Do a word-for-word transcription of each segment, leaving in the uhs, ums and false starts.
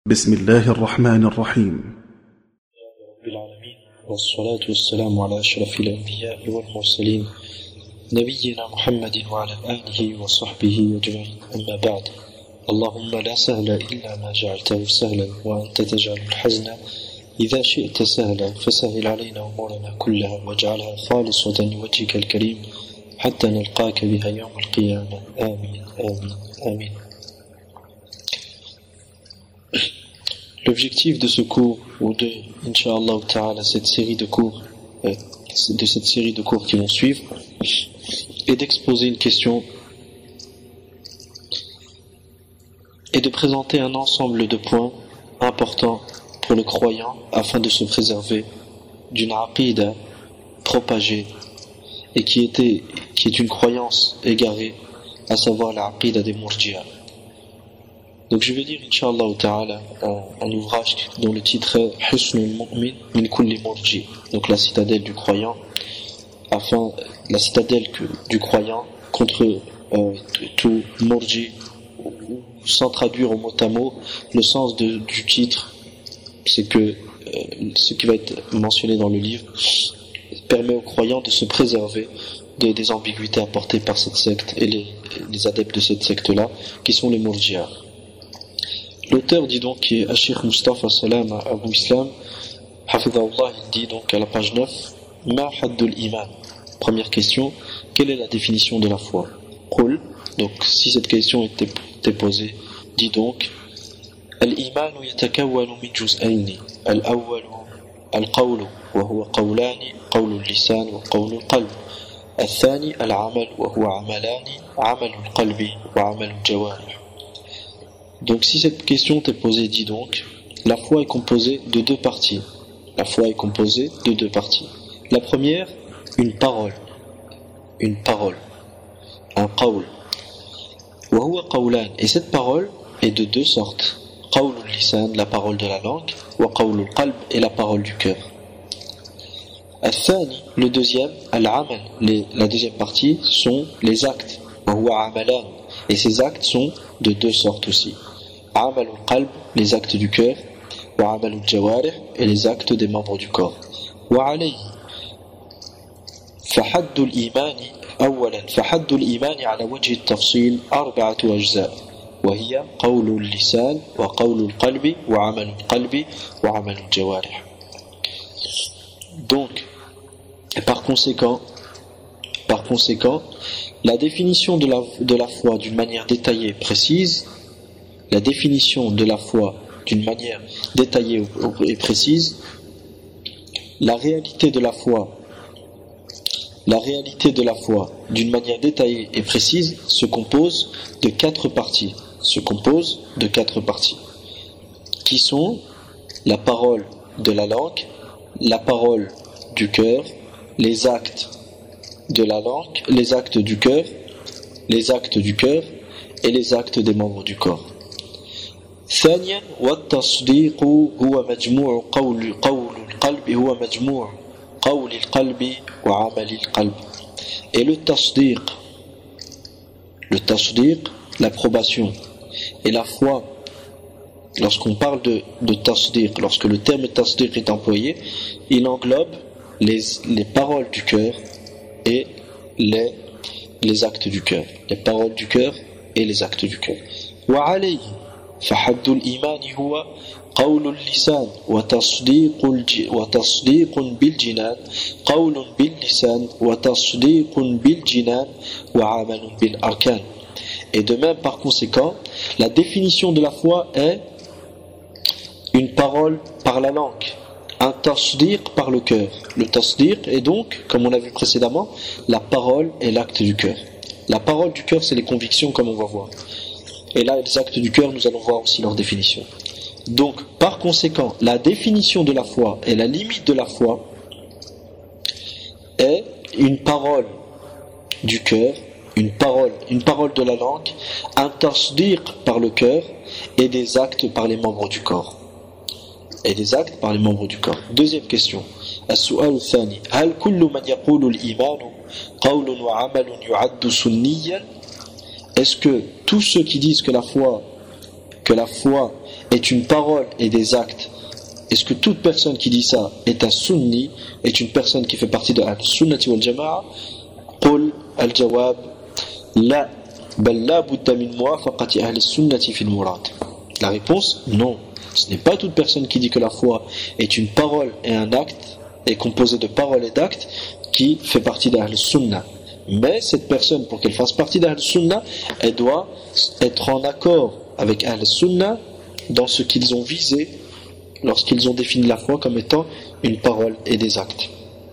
بسم الله الرحمن الرحيم. رب العالمين والصلاة والسلام على أشرف الأنبياء والمرسلين نبينا محمد وعلى آله وصحبه أجمعين. أما بعد، اللهم لا سهل إلا ما جعلته سهلا وأنت تجعل الحزن إذا شئت سهلا، فسهل علينا أمورنا كلها واجعلها خالصة لوجهك الكريم حتى نلقاك بها يوم القيامة. آمين آمين آمين. L'objectif de ce cours, ou de, Inch'Allah Ta'ala, cette série de cours, euh, de cette série de cours qui vont suivre, est d'exposer une question et de présenter un ensemble de points importants pour le croyant afin de se préserver d'une aqida propagée et qui était, qui est une croyance égarée, à savoir la aqida des murji'a. Donc je vais lire Inch'Allah Ta'ala un, un ouvrage dont le titre est Husnul Mu'min min kulli murji, donc la citadelle du croyant, afin la citadelle que, du croyant contre euh, tout murji, sans traduire au mot à mot. Le sens de, du titre, c'est que euh, ce qui va être mentionné dans le livre permet aux croyants de se préserver de, des ambiguïtés apportées par cette secte et les, les adeptes de cette secte-là, qui sont les murji'a. L'auteur dit donc, qui est Cheikh Mustafa Salam Abu Islam, Hafidhahullah, il dit donc à la page neuf, Ma haddul iman. Première question, quelle est la définition de la foi? Qul, donc si cette question était, était posée, dit donc, Al-iman yatakawwanu min juz'ayni, al-awwal al-qawlu, wa huwa qawlani, qawlu al-lisan wa qawlu al-qalb. الثاني العمل وهو عملان عمل القلب وعمل الجوارح. Donc si cette question t'est posée, dis donc, la foi est composée de deux parties. La foi est composée de deux parties. La première, une parole. Une parole. Un qawl. Wa huwa qawlan. Et cette parole est de deux sortes. Qawlul lisan, la parole de la langue, wa qawlul qalb, et la parole du cœur. Al-thani, le deuxième, al-amal. Les, la deuxième partie sont les actes. Wa huwa amalan. Et ces actes sont de deux sortes aussi. Amal al-qalb, les actes du cœur, wa amal al-jawarih, et les actes des membres du corps. Wa alayhi فحد الإيمان أولا فحد الإيمان على وجه التفصيل أربعة أجزاء وهي قول اللسان وقول القلب وعمل القلب وعمل الجوارح. Donc, par conséquent, par conséquent, la définition de la, de la foi d'une manière détaillée et précise, la définition de la foi d'une manière détaillée et précise, la réalité de la foi, la réalité de la foi d'une manière détaillée et précise se compose de quatre parties, se compose de quatre parties, qui sont la parole de la langue, la parole du cœur, les actes de la langue, les actes du cœur, les actes du cœur et les actes des membres du corps. ثانيا والتصديق هو مجموع قول قول القلب هو مجموع قول القلب وعمل القلب. Et le tasdiq, le tasdiq, l'approbation et la foi, lorsqu'on parle de, de tasdiq, lorsque le terme tasdiq est employé, il englobe les, les paroles du cœur et les, les actes du cœur, les paroles du cœur et les actes du cœur. وعليه فحد الإيمان هو قول اللسان وتصديق وتصديق بالجنان قول باللسان وتصديق بالجنان وعمل بالأركان. Et de même, par conséquent, la définition de la foi est une parole par la langue, un tasdiq par le cœur. Le tasdiq est donc, comme on l'a vu précédemment, la parole et l'acte du cœur. La parole du cœur, c'est les convictions, comme on va voir. Et là, les actes du cœur, nous allons voir aussi leur définition. Donc, par conséquent, la définition de la foi et la limite de la foi est une parole du cœur, une parole, une parole de la langue, un tasdiq par le cœur et des actes par les membres du corps. Et des actes par les membres du corps. Deuxième question. السؤال الثاني هل كل من يقول الإيمان قول وعمل يعد سنيا. Est-ce que tous ceux qui disent que la foi, que la foi est une parole et des actes, est-ce que toute personne qui dit ça est un sunni, est une personne qui fait partie de al-sunnati wal jama'a? Qul al-jawab la, bal la budda min muwafaqati ahli sunnati fil murad. La réponse, non. Ce n'est pas toute personne qui dit que la foi est une parole et un acte, est composée de paroles et d'actes, qui fait partie d'Ahl Sunnah. Mais cette personne, pour qu'elle fasse partie d'Ahl Sunnah, elle doit être en accord avec Ahl Sunnah dans ce qu'ils ont visé lorsqu'ils ont défini la foi comme étant une parole et des actes.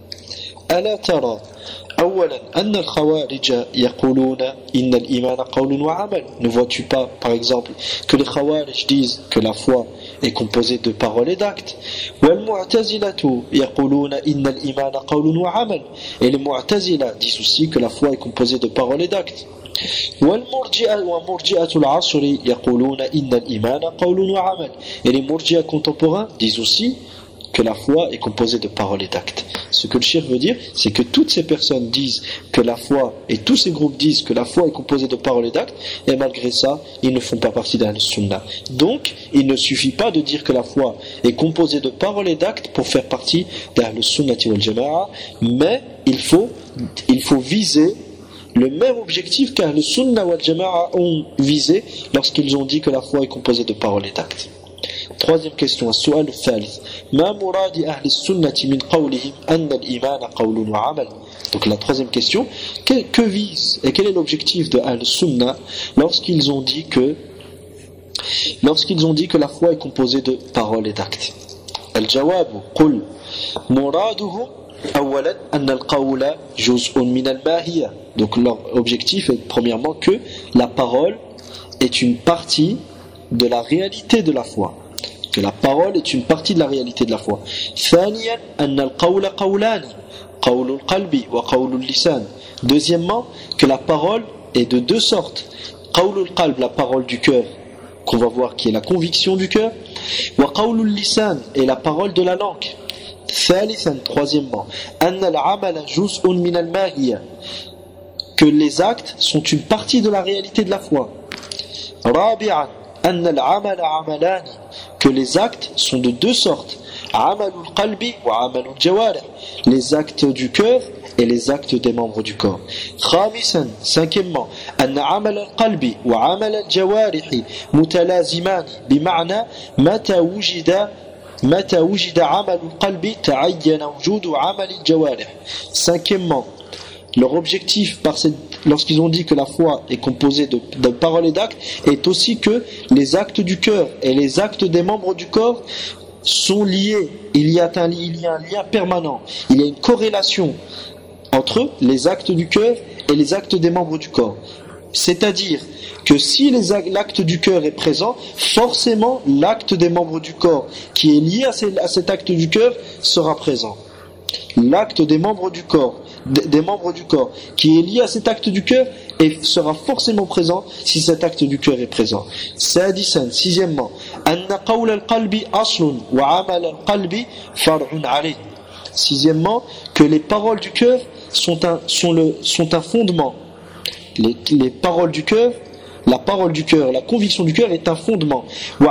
Ala tara أولا أن الخوارج يقولون إن الإيمان قول وعمل. Ne vois-tu pas, par exemple, que les Khawarij disent que la foi est composée de paroles et d'actes? والمعتزلة يقولون إن الإيمان قول وعمل. Et les Mu'tazila disent aussi que la foi est composée de paroles et d'actes. والمرجئة ومرجئة العصر يقولون إن الإيمان قول وعمل. Et les Murji'a contemporains disent aussi que la foi est composée de paroles et d'actes. Ce que le cheikh veut dire, c'est que toutes ces personnes disent que la foi, et tous ces groupes disent que la foi est composée de paroles et d'actes, et malgré ça, ils ne font pas partie d'Ahl Sunnah. Donc, il ne suffit pas de dire que la foi est composée de paroles et d'actes pour faire partie d'Ahl Sunnati wal Jama'a, mais il faut, il faut viser le même objectif qu'Ahl Sunnah wal Jama'a ont visé lorsqu'ils ont dit que la foi est composée de paroles et d'actes. Troisième question, السؤال الثالث ما مراد أهل السنة من قولهم أن الإيمان قول وعمل. Donc la troisième question, que, que vise et quel est l'objectif de Ahl Sunnah lorsqu'ils ont dit que lorsqu'ils ont dit que la foi est composée de paroles et d'actes? الجواب قل مرادهم أولا أن القول جزء من الماهية. Donc leur objectif est premièrement que la parole est une partie de la réalité de la foi, que la parole est une partie de la réalité de la foi. ثانيا أن القول قولان قول القلب وقول اللسان. Deuxièmement, que la parole est de deux sortes. قول القلب, la parole du cœur, qu'on va voir qui est la conviction du cœur, وقول اللسان, et la parole de la langue. ثالثا, troisièmement, أن العمل جزء من الماهية, que les actes sont une partie de la réalité de la foi. رابعا أن العمل عملان, que les actes sont de deux sortes. عمل القلب وعمل الجوارح, les actes du cœur et les actes des membres du corps. خامسا, cinquièmement, أن عمل القلب وعمل الجوارح متلازمان بمعنى متى وجد متى وجد عمل القلب تعين وجود عمل الجوارح. Cinquièmement, leur objectif, par cette, lorsqu'ils ont dit que la foi est composée de, de paroles et d'actes, est aussi que les actes du cœur et les actes des membres du corps sont liés. Il y a un, il y a un lien permanent. Il y a une corrélation entre les actes du cœur et les actes des membres du corps. C'est-à-dire que si les, l'acte du cœur est présent, forcément l'acte des membres du corps qui est lié à, ces, à cet acte du cœur sera présent. L'acte des membres du corps des membres du corps qui est lié à cet acte du cœur et sera forcément présent si cet acte du cœur est présent. سادسا, sixièmement, أن قول القلب أصل وعمل القلب فرع عليه. Sixièmement, que les paroles du cœur sont un, sont le, sont un fondement. Les, les paroles du cœur, la parole du cœur, la conviction du cœur est un fondement.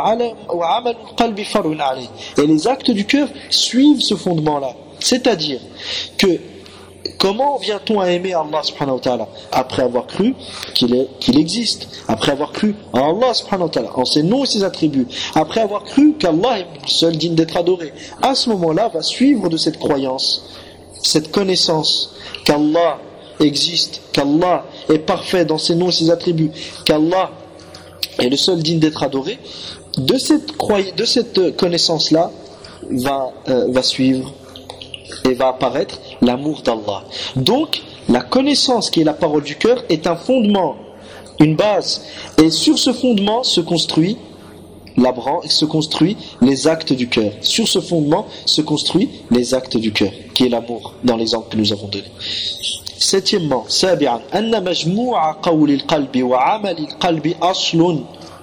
وعمل القلب فرع عليه. Et les actes du cœur suivent ce fondement-là. C'est-à-dire que comment vient-on à aimer Allah subhanahu wa ta'ala? Après avoir cru qu'il, est, qu'il existe, après avoir cru en Allah subhanahu wa ta'ala, en ses noms et ses attributs, après avoir cru qu'Allah est seul digne d'être adoré. À ce moment-là, va suivre de cette croyance, cette connaissance qu'Allah existe, qu'Allah est parfait dans ses noms et ses attributs, qu'Allah est le seul digne d'être adoré. De cette, croy- de cette connaissance-là va, euh, va suivre et va apparaître l'amour d'Allah. Donc, la connaissance qui est la parole du cœur est un fondement, une base. Et sur ce fondement se construit la branche, se construit les actes du cœur. Sur ce fondement se construit les actes du cœur, qui est l'amour, dans l'exemple que nous avons donné. Septièmement, سابعا أن مجموع قول القلب وعمل القلب أصل,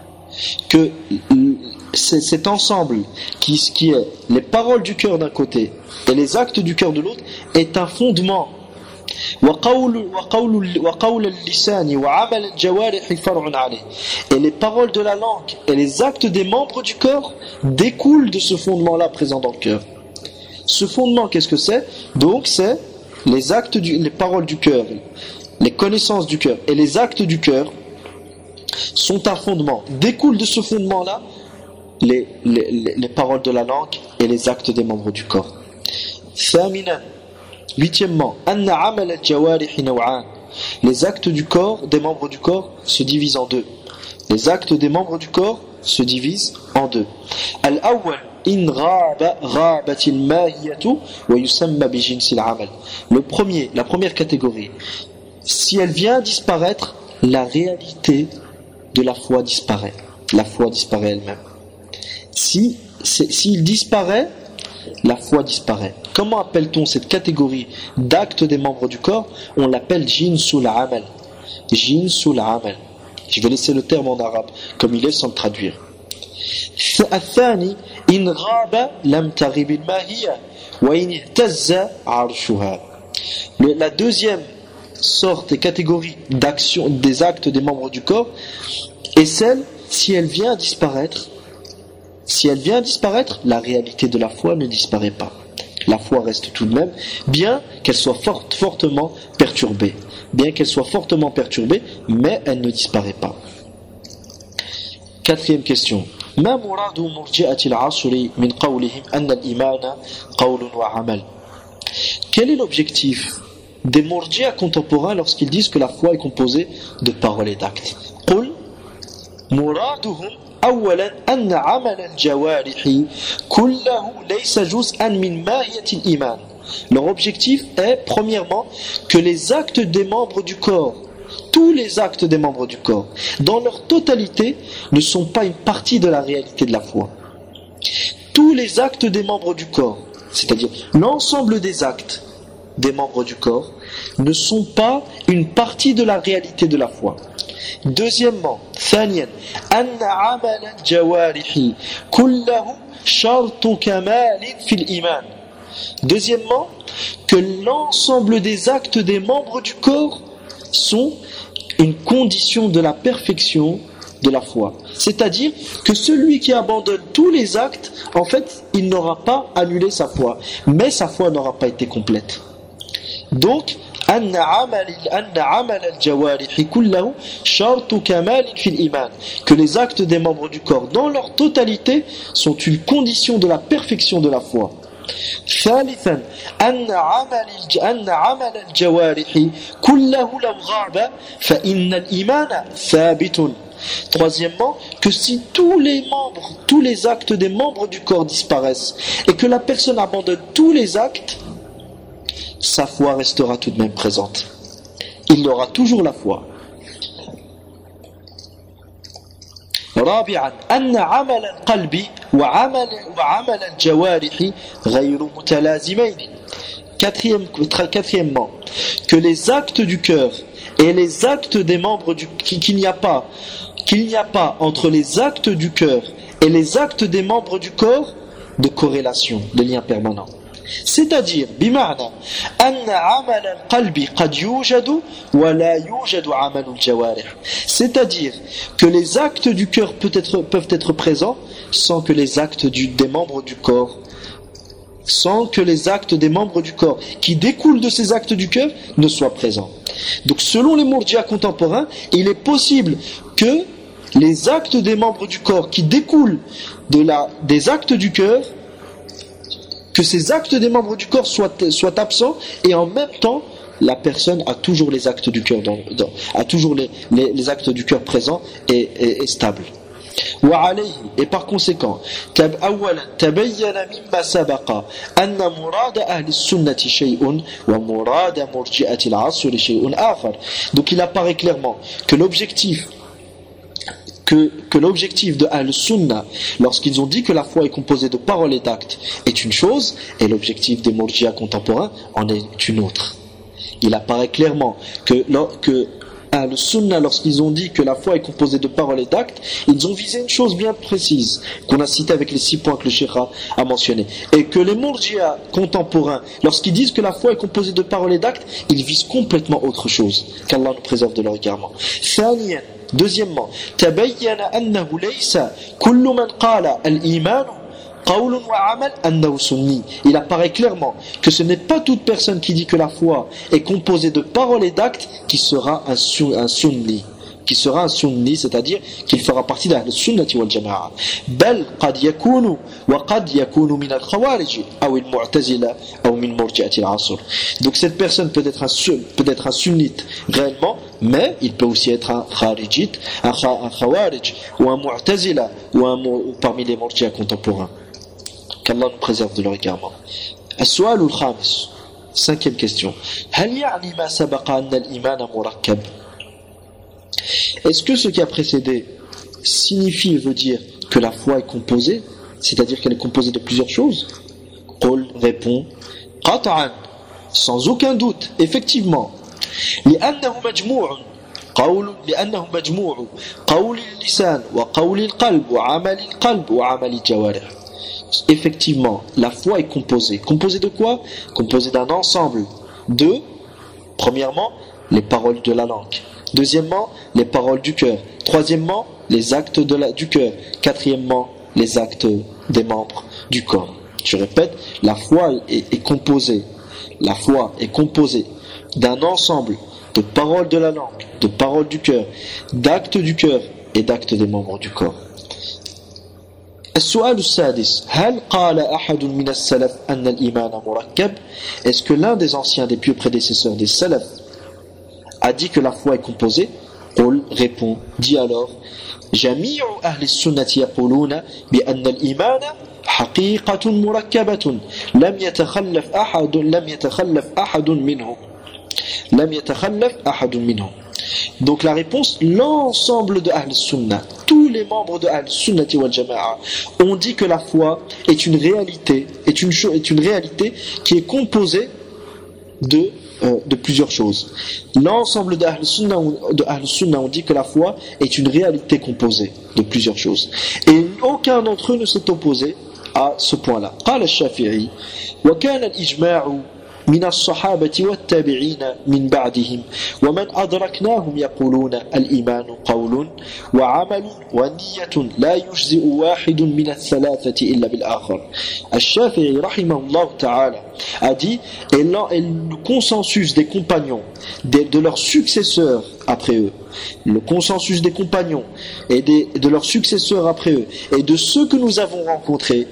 que c'est cet ensemble qui, qui est les paroles du cœur d'un côté et les actes du cœur de l'autre est un fondement, وقول وقول وقول اللسان وعمل الجوارح فرع عليه. Et les paroles de la langue et les actes des membres du corps découlent de ce fondement-là présent dans le cœur. Ce fondement, qu'est-ce que c'est? Donc c'est les actes du, les paroles du cœur, les connaissances du cœur et les actes du cœur sont un fondement. Découlent de ce fondement-là les, les, les, les paroles de la langue et les actes des membres du corps. ثامنا, huitièmement, أن عمل الجوارح نوعان. Les actes du corps, des membres du corps, se divisent en deux. Les actes des membres du corps se divisent en deux. الأول إن غاب غابت الماهية ويسمى بجنس العمل. Le premier, la première catégorie, si elle vient disparaître, la réalité de la foi disparaît. La foi disparaît elle-même. Si, s'il disparaît, la foi disparaît. Comment appelle-t-on cette catégorie d'actes des membres du corps? On l'appelle jinsul amal. Jinsul amal. Je vais laisser le terme en arabe comme il est sans le traduire. الثاني إن غاب لم تغب الماهية وإن اهتز عرشها. La deuxième sorte et catégorie d'action des actes des membres du corps est celle si elle vient disparaître. Si elle vient disparaître, la réalité de la foi ne disparaît pas. La foi reste tout de même, bien qu'elle soit fort, fortement perturbée. Bien qu'elle soit fortement perturbée, mais elle ne disparaît pas. Quatrième question. ما مراد مرجئة العصر من قولهم أن الإيمان قول وعمل. Quel est l'objectif des murji'a contemporains lorsqu'ils disent que la foi est composée de paroles et d'actes? قل مرادهم أولا أن عمل الجوارح كله ليس جزءا من ماهية الإيمان. Leur objectif est premièrement que les actes des membres du corps, tous les actes des membres du corps, dans leur totalité, ne sont pas une partie de la réalité de la foi. Tous les actes des membres du corps, c'est-à-dire l'ensemble des actes des membres du corps, ne sont pas une partie de la réalité de la foi. Deuxièmement, ثانيا أن عمل الجوارح كله شرط كمال في الإيمان. Deuxièmement, que l'ensemble des actes des membres du corps sont une condition de la perfection de la foi. C'est-à-dire que celui qui abandonne tous les actes, en fait, il n'aura pas annulé sa foi, mais sa foi n'aura pas été complète. Donc, أن عمل أن عمل الجوارح كله شرط كمال في الإيمان. Que les actes des membres du corps, dans leur totalité, sont une condition de la perfection de la foi. ثالثا أن عمل أن عمل الجوارح كله لو غاب فإن الإيمان ثابت. Troisièmement, que si tous les membres, tous les actes des membres du corps disparaissent et que la personne abandonne tous les actes, sa foi restera tout de même présente. Il aura toujours la foi. رابعا أن عمل القلب وعمل وعمل الجوارح غير متلازمين. Quatrième, quatrièmement, que les actes du cœur et les actes des membres du qu'il n'y a pas qu'il n'y a pas entre les actes du cœur et les actes des membres du corps de corrélation, de lien permanent. C'est-à-dire, بمعنى أن عمل القلب قد يوجد ولا يوجد عمل الجوارح. C'est-à-dire que les actes du cœur peut être, peuvent être présents sans que les actes du, des membres du corps, sans que les actes des membres du corps qui découlent de ces actes du cœur ne soient présents. Donc, selon les murji'a contemporains, il est possible que les actes des membres du corps qui découlent de la, des actes du cœur, que ces actes des membres du corps soient, soient absents et en même temps la personne a toujours les actes du cœur dans, dans, a toujours les, les, les actes du cœur présents et, et, et stables. Et par conséquent, donc il apparaît clairement que l'objectif Que, que l'objectif de Al-Sunnah, lorsqu'ils ont dit que la foi est composée de paroles et d'actes, est une chose, et l'objectif des murji'a contemporains en est une autre. Il apparaît clairement que, que ah, le sunna, lorsqu'ils ont dit que la foi est composée de paroles et d'actes, ils ont visé une chose bien précise, qu'on a citée avec les six points que le Cheikh a mentionnés. Et que les Murji'a contemporains, lorsqu'ils disent que la foi est composée de paroles et d'actes, ils visent complètement autre chose. Qu'Allah nous préserve de leur égarement. ثانيا, deuxièmement, تبين أنه ليس كل من قال الإيمان il apparaît clairement que ce n'est pas toute personne qui dit que la foi est composée de paroles et d'actes qui sera un, un sunni, qui sera un sunni, c'est-à-dire qu'il fera partie de la sunnati wal jama'a. بل قد يكون وقد يكون من الخوارج أو المعتزلة أو من مرجئة العصر. Donc cette personne peut être un peut être un sunnite réellement, mais il peut aussi être un kharijite, un, un khawarij ou un mu'tazila ou un ou parmi les murji'a contemporains. Qu'Allah nous préserve de leur égarement. السؤال الخامس, cinquième question. هل يعني ما سبق أن الإيمان مركب? Est-ce que ce qui a précédé signifie et veut dire que la foi est composée, c'est-à-dire qu'elle est composée de plusieurs choses? Qul répond قطعا, sans aucun doute, effectivement. لأنه مجموع قول لأنه مجموع قول اللسان وقول القلب وعمل القلب وعمل الجوارح. Effectivement, la foi est composée. Composée de quoi? Composée d'un ensemble de, premièrement, les paroles de la langue. Deuxièmement, les paroles du cœur. Troisièmement, les actes de la, du cœur. Quatrièmement, les actes des membres du corps. Je répète, la foi est, est composée. La foi est composée d'un ensemble de paroles de la langue, de paroles du cœur, d'actes du cœur et d'actes des membres du corps. السؤال السادس هل قال أحد من السلف أن الإيمان مركب? Est-ce que l'un des anciens, des pieux prédécesseurs des salaf a dit que la foi est composée? قل répond, dit alors جميع أهل السنة يقولون بأن الإيمان حقيقة مركبة لم يتخلف أحد لم يتخلف أحد منهم لم يتخلف أحد منهم. Donc la réponse, l'ensemble de Ahl Sunnah, tous les membres de Ahl Sunnati wal Jama'a ont dit que la foi est une réalité, est une, est une réalité qui est composée de, euh, de plusieurs choses. L'ensemble de Ahl Sunnah, de Ahl Sunnah ont dit que la foi est une réalité composée de plusieurs choses. Et aucun d'entre eux ne s'est opposé à ce point-là. قال الشافعي وكان الإجماع من الصحابة والتابعين من بعدهم ومن أدركناهم يقولون الإيمان قول وعمل ونية لا يجزئ واحد من الثلاثة إلا بالآخر. الشافعي رحمه الله تعالى a dit, et le consensus des compagnons, de, de leurs successeurs après eux, le consensus des compagnons et des, de leurs successeurs après eux, et de ceux que nous avons rencontrés,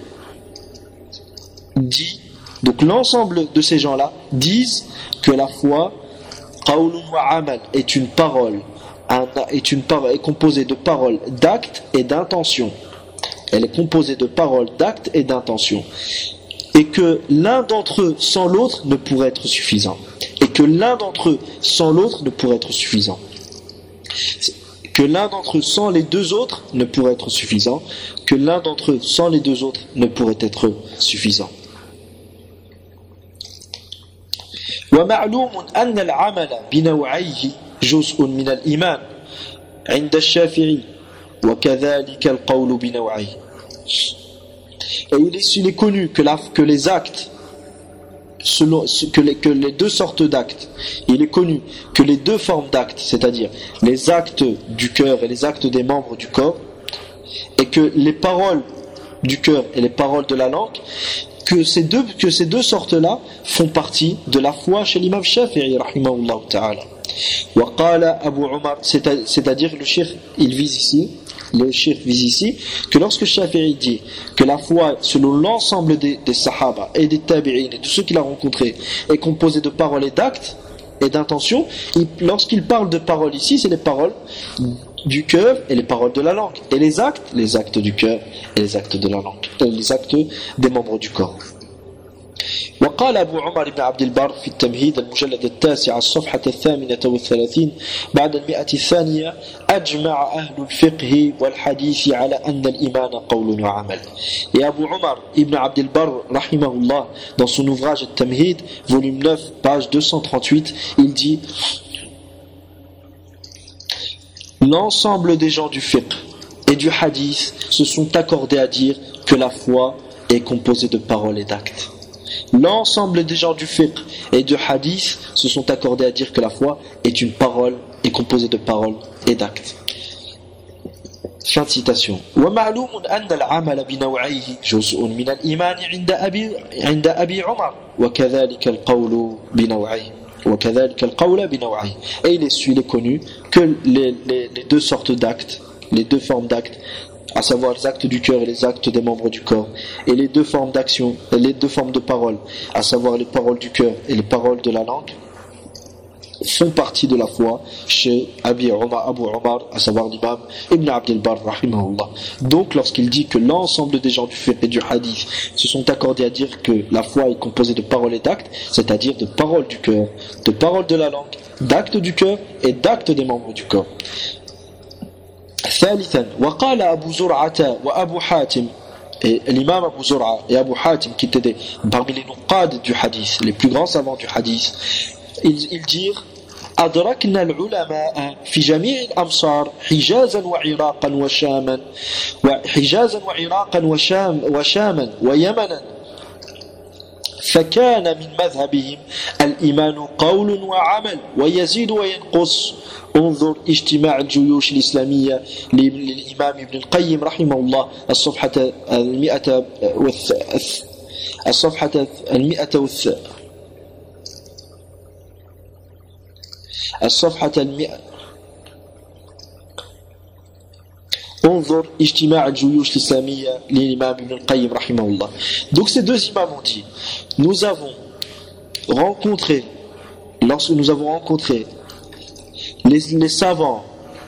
dit, donc l'ensemble de ces gens-là disent que la foi qawlun wa amal est une parole, un, est une parole, est composée de paroles, d'actes et d'intentions. Elle est composée de paroles, d'actes et d'intentions. Et que l'un d'entre eux sans l'autre ne pourrait être suffisant. Et que l'un d'entre eux sans l'autre ne pourrait être suffisant. Que l'un d'entre eux sans les deux autres ne pourrait être suffisant. Que l'un d'entre eux sans les deux autres ne pourrait être suffisant. ومعلوم أن العمل بنوعيه جزء من الإيمان عند الشافعي وكذلك القول بنوعيه. Et il est, il est connu que, la, que les actes, selon, que, les, que les deux sortes d'actes, il est connu que les deux formes d'actes, c'est-à-dire les actes du cœur et les actes des membres du corps, et que les paroles du cœur et les paroles de la langue, que ces deux, que ces deux sortes-là font partie de la foi chez l'imam Shafi'i, rahimahullah ta'ala. Wa qala Abu Umar, c'est-à-dire le cheikh, il vise ici, le cheikh vise ici, que lorsque Shafi'i dit que la foi, selon l'ensemble des, des sahaba et des tabi'in et de ceux qu'il a rencontrés, est composée de paroles et d'actes et d'intentions, lorsqu'il parle de paroles ici, c'est les paroles du cœur et les paroles de la langue. Et les actes, les actes du cœur et les actes de la langue, et les actes des membres du corps. وقال أبو عمر بن عبد البر في التمهيد المجلد التاسع الصفحة الثامنة والثلاثين بعد المئة الثانية أجمع أهل الفقه والحديث على أن الإيمان قول وعمل. Et Abu Umar ibn Abd al-Barr rahimahullah, dans son ouvrage التمهيد volume neuf page deux cent trente-huit, il dit l'ensemble des gens du fiqh et du hadith se sont accordés à dire que la foi est composée de paroles et d'actes. L'ensemble des gens du fiqh et du hadith se sont accordés à dire que la foi est une parole, est composée de paroles et d'actes. Fin de citation. ومعلوم أن العمل بنوعيه جزء من الإيمان عند أبي عند أبي عمر وكذلك القول بنوعيه وكذلك القول بنوعيه. Et il est, il est connu que les, les, les deux sortes d'actes, les deux formes d'actes, à savoir les actes du cœur et les actes des membres du corps, et les deux formes d'action, les deux formes de paroles, à savoir les paroles du cœur et les paroles de la langue, font partie de la foi chez Abi Umar, Abu Umar, à savoir l'imam Ibn Abd al-Barr, rahimahullah. Donc, lorsqu'il dit que l'ensemble des gens du fiqh et du hadith se sont accordés à dire que la foi est composée de paroles et d'actes, c'est-à-dire de paroles du cœur, de paroles de la langue, d'actes du cœur et d'actes des membres du corps. ثالثا وقال أبو زرعة وأبو حاتم, et l'imam Abu Zur'a et Abu Hatim, qui étaient des, parmi les nuqad du hadith, les plus grands savants du hadith, ils, ils dirent أدركنا العلماء في جميع الأمصار حجازا وعراقا وشاما وحجازا وعراقا وشام وشاما ويمنا فكان من مذهبهم الإيمان قول وعمل ويزيد وينقص. انظر اجتماع الجيوش الإسلامية للإمام ابن القيم رحمه الله الصفحة المئة والث... الصفحة المئة والث... الصفحة المئة انظر اجتماع الجيوش الإسلامية للإمام ابن القيم رحمه الله. Donc ces deux imams ont dit, nous avons rencontré, lorsque nous avons rencontré les, les savants,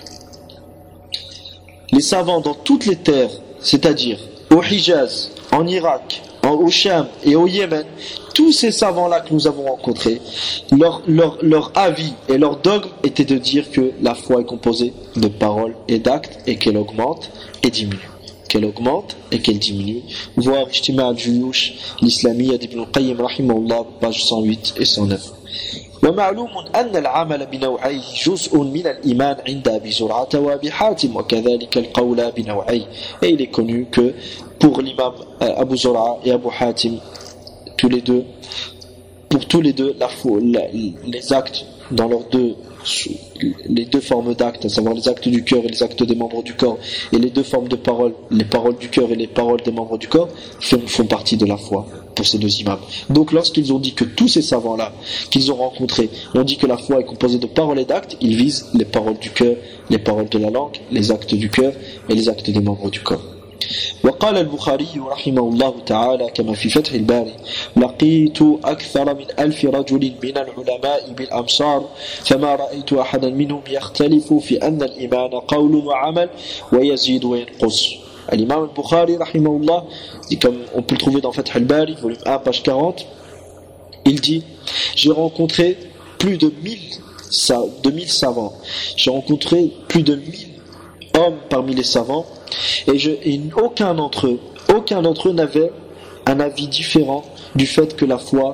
les savants dans toutes les terres, c'est-à-dire au Hijaz, en Irak, en, au Sham et au Yémen, tous ces savants-là que nous avons rencontrés, leur, leur, leur avis et leur dogme était de dire que la foi est composée de paroles et d'actes et qu'elle augmente et diminue. Qu'elle augmente et qu'elle diminue. Voir Ijtima' al-Juyush, l'Islamiyya d'Ibn al-Qayyim, rahimahullah, page cent huit et cent neuf. ومعلوم أن العمل بنوعيه جزء من الإيمان عند أبي زرعة وأبي حاتم وكذلك القول بنوعيه. Et il est connu que pour l'imam Abu Zur'a et Abu Hatim, tous les deux, pour tous les deux, la, la, les actes dans leurs deux, les deux formes d'actes, à savoir les actes du cœur et les actes des membres du corps, et les deux formes de paroles, les paroles du cœur et les paroles des membres du corps, font, font partie de la foi pour ces deux imams. Donc lorsqu'ils ont dit que tous ces savants-là qu'ils ont rencontrés ont dit que la foi est composée de paroles et d'actes, ils visent les paroles du cœur, les paroles de la langue, les actes du cœur et les actes des membres du corps. وقال البخاري رحمه الله تعالى كما في فتح الباري لقيت أكثر من ألف رجل من العلماء بالأمصار فما رأيت أحدا منهم يختلف في أن الإيمان قول وعمل ويزيد وينقص. L'imam al-Bukhari rahimahullah, et comme on peut le trouver dans Fath al-Bari, volume un, page quarante, il dit, j'ai rencontré plus de mille, de mille savants, j'ai rencontré plus de mille hommes parmi les savants, et, je, et aucun d'entre eux, aucun d'entre eux n'avait un avis différent du fait que la foi,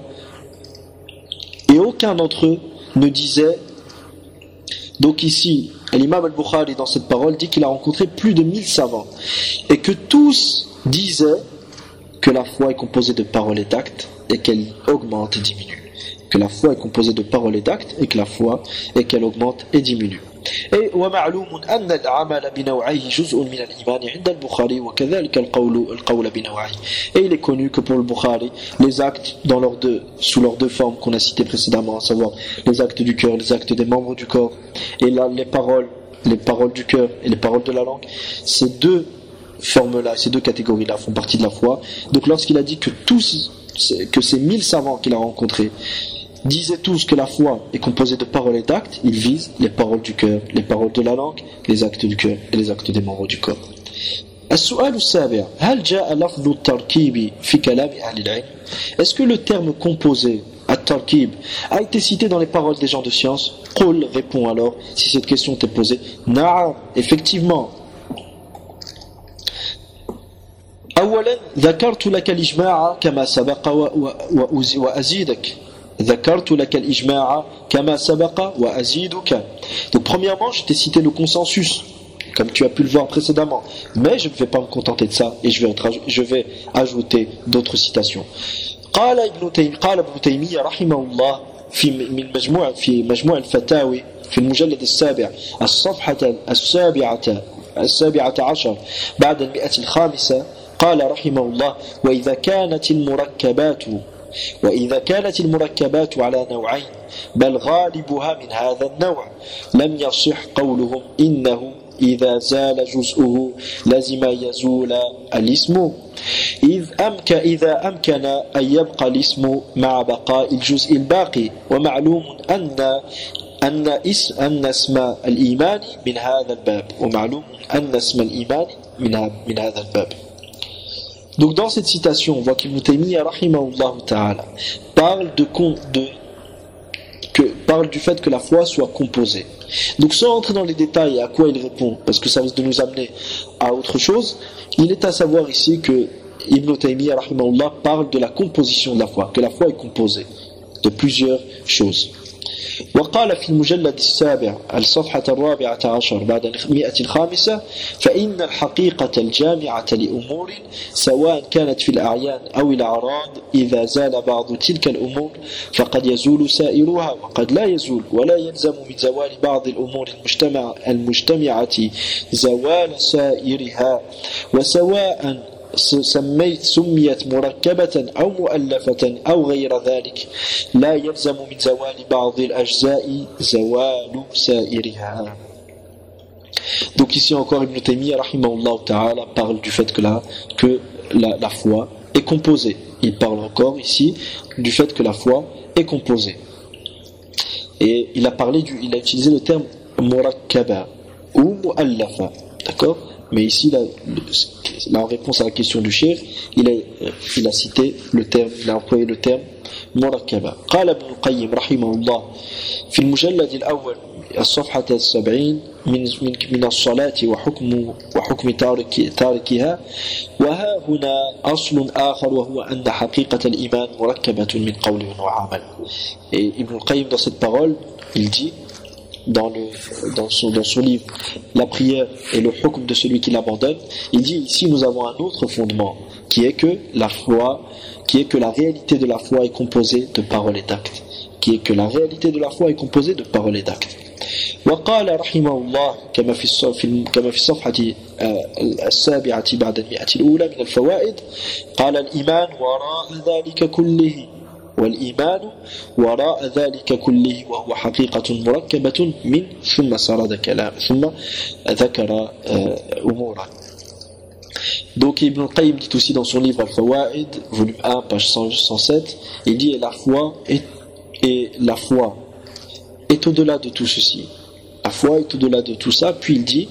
et aucun d'entre eux ne disait, donc ici, l'imam al-Bukhari dans cette parole dit qu'il a rencontré plus de mille savants, et que tous disaient que la foi est composée de paroles et d'actes, et qu'elle augmente et diminue. Que la foi est composée de paroles et d'actes, et que la foi, et qu'elle augmente et diminue. Et ومعلوم أن العمل بنوعيه جزء من الإيمان عند البخاري وكذلك القول القول بنوعيه. Et il est connu que pour le Bukhari, les actes dans leurs deux, sous leurs deux formes qu'on a citées précédemment, à savoir les actes du cœur, les actes des membres du corps, et là les paroles, les paroles du cœur et les paroles de la langue, ces deux formes-là, ces deux catégories-là font partie de la foi. Donc lorsqu'il a dit que tous, que ces mille savants qu'il a rencontrés disaient tous que la foi est composée de paroles et d'actes, ils visent les paroles du cœur, les paroles de la langue, les actes du cœur et les actes des membres du corps. السؤال السابع هل جاء لفظ التركيب في كلام أهل العلم؟ Est-ce que le terme composé at-tarkib a été cité dans les paroles des gens de science? قل, répond alors si cette question t'est posée. نعم, effectivement. أولا ذكرت لك الإجماع كما سبق وأزيدك. ذكرت لك الإجماع كما سبق وأزيدك. Donc premièrement, je t'ai cité le consensus, comme tu as pu le voir précédemment, mais je ne vais pas me contenter de ça et je vais, je vais ajouter d'autres citations. قال ابن تيمية قال ابن تيمية رحمه الله في من مجموع في مجموع الفتاوي في المجلد السابع الصفحة السابعة السابعة عشر بعد المئة الخامسة قال رحمه الله وإذا كانت المركبات وإذا كانت المركبات على نوعين بل غالبها من هذا النوع لم يصح قولهم إنه إذا زال جزءه لازم يزول الاسم إذ أمكن إذا أمكن أن يبقى الاسم مع بقاء الجزء الباقي ومعلوم أن أن اسم أن اسم الإيمان من هذا الباب ومعلوم أن اسم الإيمان من من هذا الباب. Donc dans cette citation, on voit qu'Ibn Taymiyyah rahimahullah ta'ala parle de, de que parle du fait que la foi soit composée. Donc sans entrer dans les détails à quoi il répond, parce que ça risque de nous amener à autre chose, il est à savoir ici que Ibn Taymiyyah rahimahullah parle de la composition de la foi, que la foi est composée de plusieurs choses. وقال في المجلد السابع الصفحة الرابعة عشر بعد المئة الخامسة فإن الحقيقة الجامعة لأمور سواء كانت في الأعيان أو الأعراض إذا زال بعض تلك الأمور فقد يزول سائرها وقد لا يزول ولا يلزم من زوال بعض الأمور المجتمع المجتمعة زوال سائرها وسواء سميت سميت مركبة أو مؤلفة أو غير ذلك لا يلزم من زوال بعض الأجزاء زوال سائرها. Donc ici encore Ibn Taymiyyah rahimahullah ta'ala parle du fait que la, que la, la foi est composée. Il parle encore ici du fait que la foi est composée. Et il a parlé du, il a utilisé le terme murakkaba ou mu'allafa, d'accord? Mais ici, là, là, en réponse à la question du cheikh, il a, il a cité le terme, il a employé le terme murakkaba. قال ابن القيم رحمه الله في المجلد الأول الصفحة السبعين من من من الصلاة وحكم وحكم تارك تاركها وها هنا أصل آخر وهو أن حقيقة الإيمان مركبة من قول وعمل. Et Ibn al-Qayyim dans cette parole, il dit dans, le, dans, son, dans son livre La prière et le hukm de celui qui l'abandonne, il dit ici nous avons un autre fondement qui est que la foi, qui est que la réalité de la foi est composée de paroles et d'actes, qui est que la réalité de la foi est composée de paroles et d'actes. وقال رحمه الله كما في كما في الصفحة السابعة بعد المئة الأولى من الفوائد قال الإيمان وراء ذلك كله والإيمان وراء ذلك كله وهو حقيقة مركبة من ثم سرد كلام ثم ذكر أمورا. Donc Ibn al-Qayyim dit aussi dans son livre Al-Fawaid, volume un, page cent sept, il dit et la foi est, et la foi est au-delà de tout ceci. La foi est au-delà de tout ça, puis il dit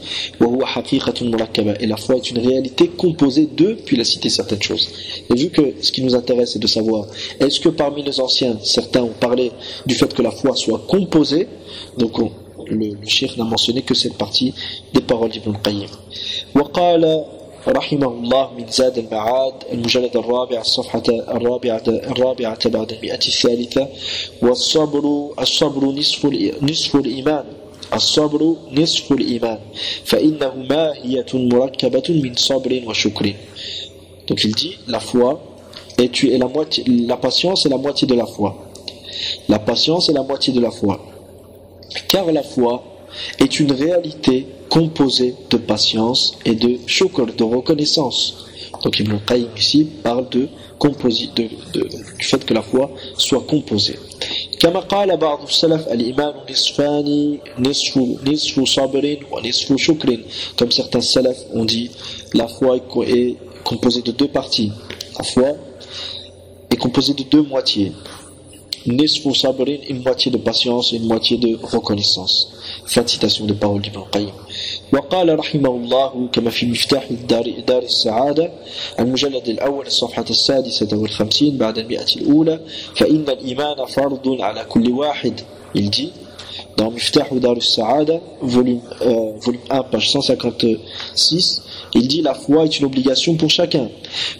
et la foi est une réalité composée de, puis il a cité certaines choses. Et vu que ce qui nous intéresse c'est de savoir, est-ce que parmi les anciens, certains ont parlé du fait que la foi soit composée, donc on, le, le cheikh n'a mentionné que cette partie des paroles d'Ibn al-Qayyim. وقال رحمه الله من زاد المعاد المجلد الرابع الصفحة الرابعة الرابعة بعد المئة الثالثة والصبر الصبر نصف نصف الإيمان الصبر نصف الإيمان فإنه ماهية مركبة من صبر وشكر. Donc il dit la foi est, est la moitié, la patience est la moitié de la foi. La patience est la moitié de la foi. Car la foi est une réalité composée de patience et de shukr, de reconnaissance. Donc Ibn al-Qayyim ici parle de, composi- de, de, du fait que la foi soit composée. كما قال بعض السلف الإيمان نصفان نصف نصف صبر ونصف شكر. Comme certains salafs ont dit, la foi est composée de deux parties. La foi est composée de deux moitiés. Nisfu sabrin, une moitié de patience et une moitié de reconnaissance. Fin de citation des paroles d'Ibn al-Qayyim. وقال رحمه الله كما في مفتاح دار, دار السعادة المجلد الأول الصفحة السادسة والخمسين بعد المئة الأولى فإن الإيمان فرض على كل واحد. Il dit dans Miftah Dar al-Sa'ada volume, euh, volume un page cent cinquante-six Il dit la foi est une obligation pour chacun.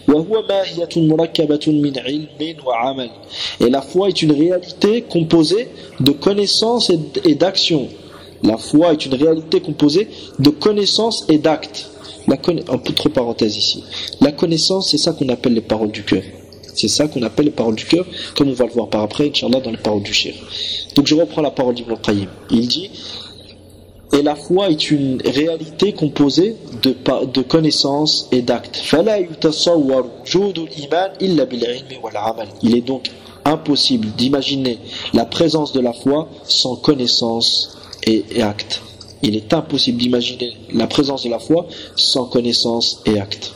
Et la foi est une réalité composée de connaissances et d'action. La foi est une réalité composée de connaissances et d'actes. La conna... Entre parenthèses ici. La connaissance, c'est ça qu'on appelle les paroles du cœur. C'est ça qu'on appelle les paroles du cœur, comme on va le voir par après, Inch'Allah, dans les paroles du Cheikh. Donc je reprends la parole d'Ibn Qayyim. Il dit, et la foi est une réalité composée de, de connaissances et d'actes. Il est donc impossible d'imaginer la présence de la foi sans connaissance et, et actes. Il est impossible d'imaginer la présence de la foi sans connaissance et actes.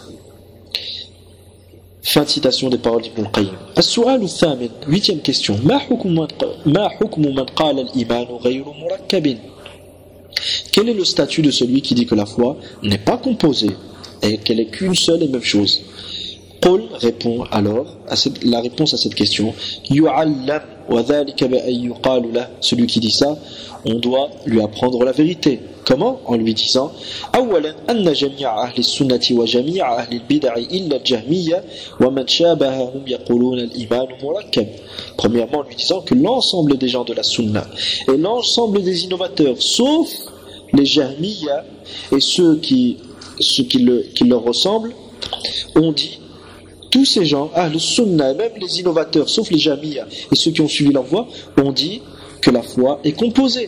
Fin de citation des paroles d'Ibn Qayyim. As-su'al al-thamin, huitième question. Ma hukmu man qala al-iman ghayru murakkabin? Quel est le statut de celui qui dit que la foi n'est pas composée et qu'elle est qu'une seule et même chose? Qul répond alors à cette, la réponse à cette question. Yu'allam wa dhalika bi an yuqalu lahu. Celui qui dit ça, on doit lui apprendre la vérité. Comment? En lui disant أولا أن جميع أهل السنة وجميع أهل البدع إلا الجهمية ومن شابههم يقولون الإيمان مركب. Premièrement, en lui disant que l'ensemble des gens de la sunna et l'ensemble des innovateurs, sauf les jahmiya et ceux qui, ceux qui, le, qui leur ressemblent, ont dit, tous ces gens, Ahl Sunna, même les innovateurs, sauf les jahmiya et ceux qui ont suivi leur voie, ont dit que la foi est composée.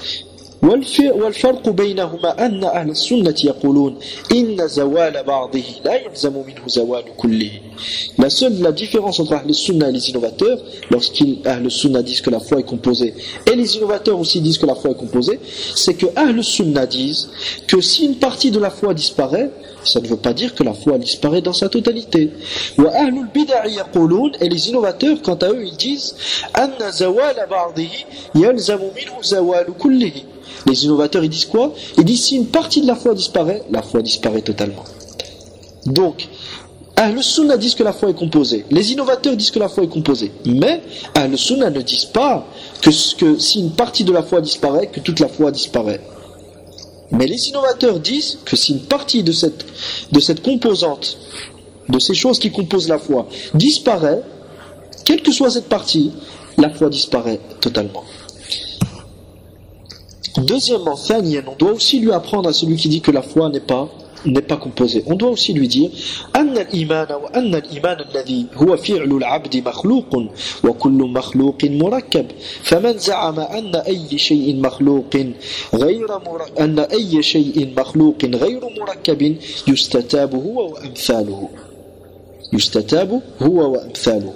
والفرق بينهما أن أهل السنة يقولون إن زوال بعضه لا يلزم منه زوال كله. La seule la différence entre Ahl Sunna et les innovateurs, lorsqu'ils Ahl Sunna disent que la foi est composée et les innovateurs aussi disent que la foi est composée, c'est que Ahl Sunna disent que si une partie de la foi disparaît, ça ne veut pas dire que la foi disparaît dans sa totalité. Wa ahlul bid'ah yaqulun, et les innovateurs, quant à eux, ils disent anna zawal ba'dihi yalzamu minhu zawal kullihi. Les innovateurs, ils disent quoi? Ils disent si une partie de la foi disparaît, la foi disparaît totalement. Donc, Ahl Sunna disent que la foi est composée. Les innovateurs disent que la foi est composée. Mais Ahl Sunna ne disent pas que, que si une partie de la foi disparaît, que toute la foi disparaît. Mais les innovateurs disent que si une partie de cette, de cette composante, de ces choses qui composent la foi, disparaît, quelle que soit cette partie, la foi disparaît totalement. Deuxièmement, Thaniyan, on doit aussi lui apprendre à celui qui dit que la foi n'est pas, n'est pas composée. On doit aussi lui dire أن الإيمان وأن الإيمان الذي هو فعل العبد مخلوق وكل مخلوق مركب فمن زعم أن أي شيء مخلوق غير أن أي شيء مخلوق غير مركب يستتاب هو وأمثاله يستتاب هو وأمثاله.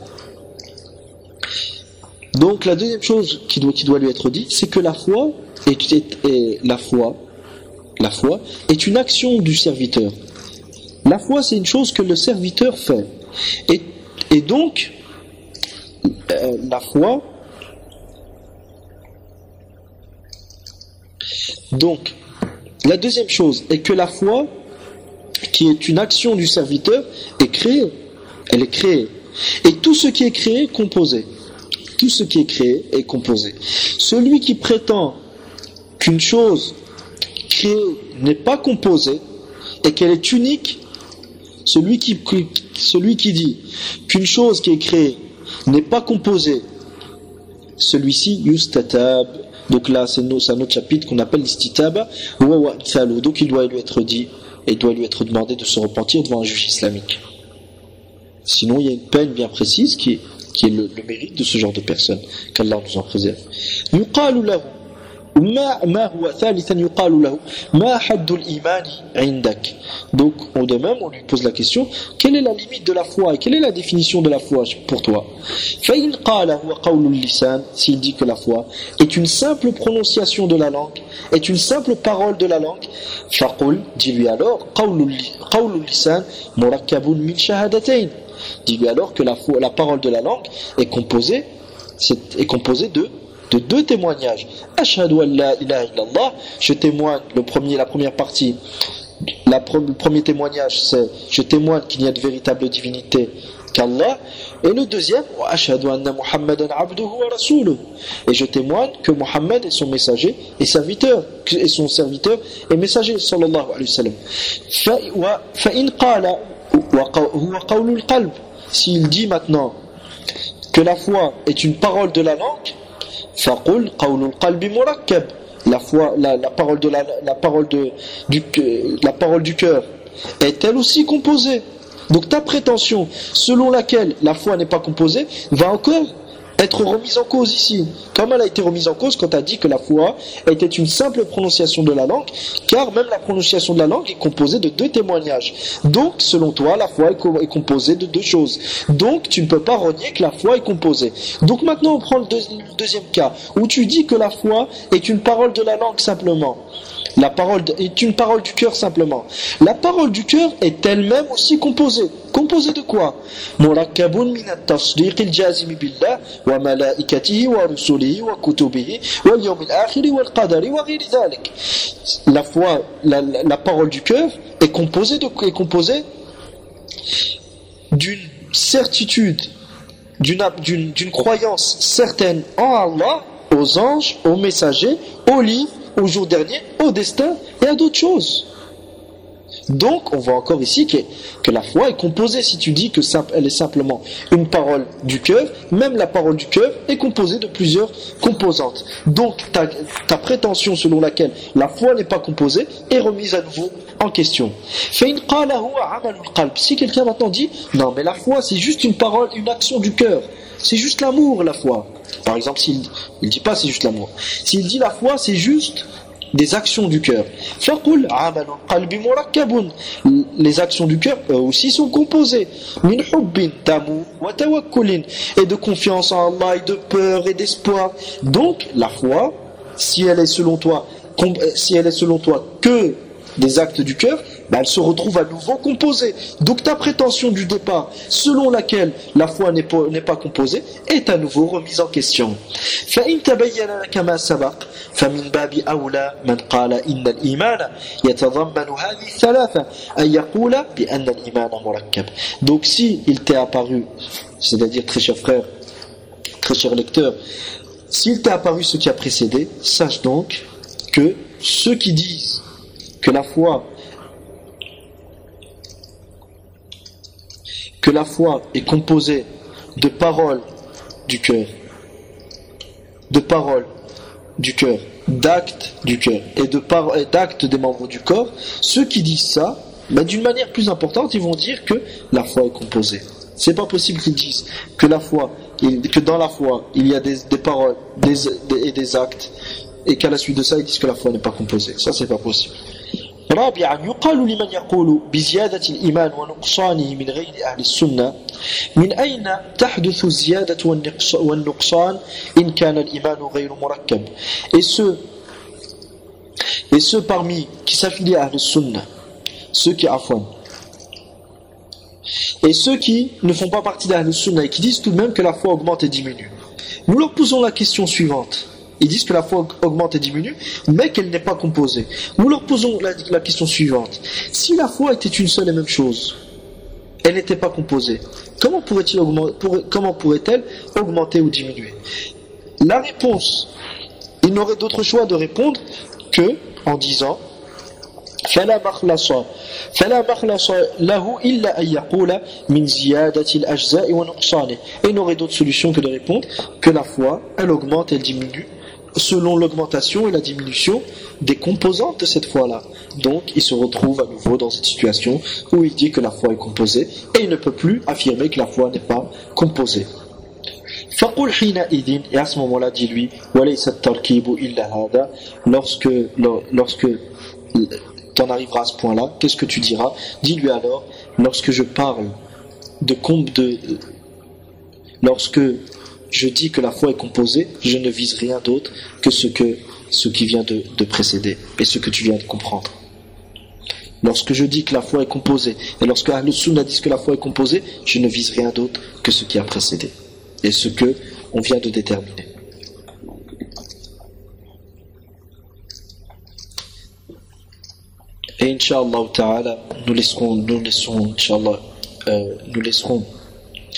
Donc la deuxième chose qui doit, qui doit lui être dit, c'est que la foi est, est, est la foi, la foi est une action du serviteur. La foi, c'est une chose que le serviteur fait. Et, et donc, euh, la foi, donc, la deuxième chose est que la foi, qui est une action du serviteur, est créée. Elle est créée. Et tout ce qui est créé est composé. Tout ce qui est créé est composé. Celui qui prétend qu'une chose créée n'est pas composée et qu'elle est unique, celui qui, celui qui dit qu'une chose qui est créée n'est pas composée, celui-ci, yustatab. Donc là, c'est un autre chapitre qu'on appelle l'istitaba. Donc il doit lui être dit et il doit lui être demandé de se repentir devant un juge islamique. Sinon, il y a une peine bien précise qui est qui est le, le mérite de ce genre de personnes, qu'Allah nous en préserve. يقال له ما ما هو ثالثا يقال له ما حد الإيمان عندك. Donc, on de même, on lui pose la question, quelle est la limite de la foi et quelle est la définition de la foi pour toi? فإن قال هو قول اللسان, s'il dit que la foi est une simple prononciation de la langue, est une simple parole de la langue, فقل, dis-lui alors, قول اللسان مركب من شهادتين. Dis-lui alors que la, la parole de la langue est composée, c'est, est composée de, de deux témoignages. Ashhadu an la ilaha illallah, je témoigne, le premier, la première partie, la, le premier témoignage c'est je témoigne qu'il n'y a de véritable divinité qu'Allah. Et le deuxième, wa ashhadu anna Muhammadan abduhu wa rasuluhu. Et je témoigne que Muhammad est son messager et serviteur, et son serviteur et messager, sallallahu alayhi wa sallam. Fa wa fa in qala wa huwa qawlul qalb. S'il dit maintenant que la foi est une parole de la langue, faqul qawlul qalbi murakkab. La foi, la, la parole de la, la parole de du la parole du cœur est elle aussi composée. Donc ta prétention selon laquelle la foi n'est pas composée va encore être remise en cause ici, comme elle a été remise en cause quand tu as dit que la foi était une simple prononciation de la langue, car même la prononciation de la langue est composée de deux témoignages. Donc selon toi la foi est composée de deux choses, donc tu ne peux pas renier que la foi est composée. Donc maintenant on prend le, deux, le deuxième cas où tu dis que la foi est une parole de la langue simplement. La parole est une parole du cœur simplement. La parole du cœur est elle-même aussi composée. Composée de quoi? Murakkabun min at-tasdiq al-jazim billah wa malaikatihi wa rusulihi wa kutubihi wal yawm al-akhir wal qadari wa ghayr dhalik. La foi, la, la, la parole du cœur est composée de est composée d'une certitude, d'une d'une d'une croyance certaine en Allah, aux anges, aux messagers, aux livres, au jour dernier, au destin et à d'autres choses. Donc, on voit encore ici que, que la foi est composée. Si tu dis que elle est simplement une parole du cœur, même la parole du cœur est composée de plusieurs composantes. Donc, ta, ta prétention selon laquelle la foi n'est pas composée est remise à nouveau en question. Si quelqu'un maintenant dit, non, mais la foi c'est juste une parole, une action du cœur. C'est juste l'amour, la foi. Par exemple, s'il ne dit pas c'est juste l'amour. S'il dit la foi, c'est juste des actions du cœur. Les actions du cœur, eux aussi, sont composées. Et de confiance en Allah, et de peur et d'espoir. Donc, la foi, si elle est selon toi, si elle est selon toi que des actes du cœur, ben elle se retrouve à nouveau composée. Donc ta prétention du départ, selon laquelle la foi n'est pas, n'est pas composée, est à nouveau remise en question. فإن تبين لك ما سبق فمن باب أولى من قال إن الإيمان يتضمن هذه الثلاثة أن يقول بأن الإيمان مركب. Donc si il t'est apparu, c'est-à-dire très cher frère, très cher lecteur, s'il t'est apparu ce qui a précédé, sache donc que ceux qui disent que la foi que la foi est composée de paroles du cœur, de paroles du cœur, d'actes du cœur et de par- et d'actes des membres du corps, ceux qui disent ça, ben d'une manière plus importante, ils vont dire que la foi est composée. C'est pas possible qu'ils disent que la foi, que dans la foi il y a des, des paroles des, des, et des actes, et qu'à la suite de ça ils disent que la foi n'est pas composée. Ça c'est pas possible. رابعا يقال لمن يقول بزيادة الإيمان ونقصانه من غير أهل السنة من أين تحدث الزيادة والنقصان إن كان الإيمان غير مركب. Et ceux, et ceux parmi qui s'affilient à Ahl Sunnah, ceux qui affirment, et ceux qui ne font pas partie d'Ahl Sunnah et qui disent tout de même que la foi augmente et diminue, nous leur posons la question suivante. Ils disent que la foi augmente et diminue, mais qu'elle n'est pas composée. Nous leur posons la, la question suivante. Si la foi était une seule et même chose, elle n'était pas composée, comment pourrait-il augmenter, pour, comment pourrait-elle augmenter ou diminuer? La réponse, il n'aurait d'autre choix de répondre que en disant فلا مخلص فلا مخلص له إلا أن يقول من زيادة الأجزاء ونقصانه. Et il n'aurait d'autre solution que de répondre que la foi, elle augmente, elle diminue selon l'augmentation et la diminution des composantes de cette foi-là. Donc il se retrouve à nouveau dans cette situation où il dit que la foi est composée et il ne peut plus affirmer que la foi n'est pas composée. فقل حينئذ, et à ce moment-là dis-lui وليس التركيب إلا هذا, lorsque lorsque t'en arriveras à ce point-là, qu'est-ce que tu diras? Dis-lui alors, lorsque je parle de compte de lorsque je dis que la foi est composée, je ne vise rien d'autre que ce que ce qui vient de, de précéder et ce que tu viens de comprendre. Lorsque je dis que la foi est composée et lorsque Ahl Sunnah dit que la foi est composée, je ne vise rien d'autre que ce qui a précédé et ce que on vient de déterminer. Et Inch'Allah ta'ala, nous laisserons, nous laisserons, Inch'Allah, euh, nous laisserons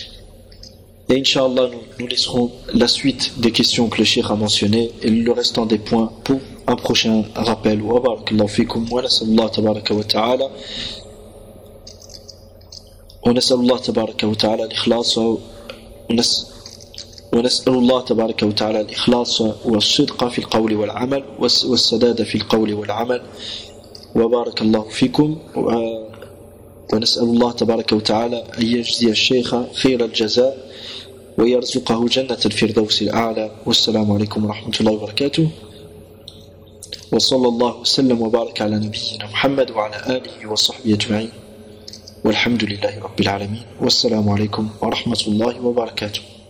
Et Inch'Allah, nous, nous laisserons la suite des questions que le Cheikh a mentionnées et le restant des points pour un prochain rappel. Wa barakallahu fikum wa nasallallahu tabaraka wa ta'ala wa nasallallahu tabaraka wa ta'ala al-ikhlas wa ونسأل الله تبارك وتعالى الإخلاص والصدق في القول والعمل والسداد في القول والعمل وبارك الله فيكم ونسأل الله تبارك وتعالى أن يجزي الشيخ خير الجزاء ويرزقه جنة الفردوس الأعلى والسلام عليكم ورحمة الله وبركاته وصلى الله وسلم وبارك على نبينا محمد وعلى آله وصحبه أجمعين والحمد لله رب العالمين والسلام عليكم ورحمة الله وبركاته.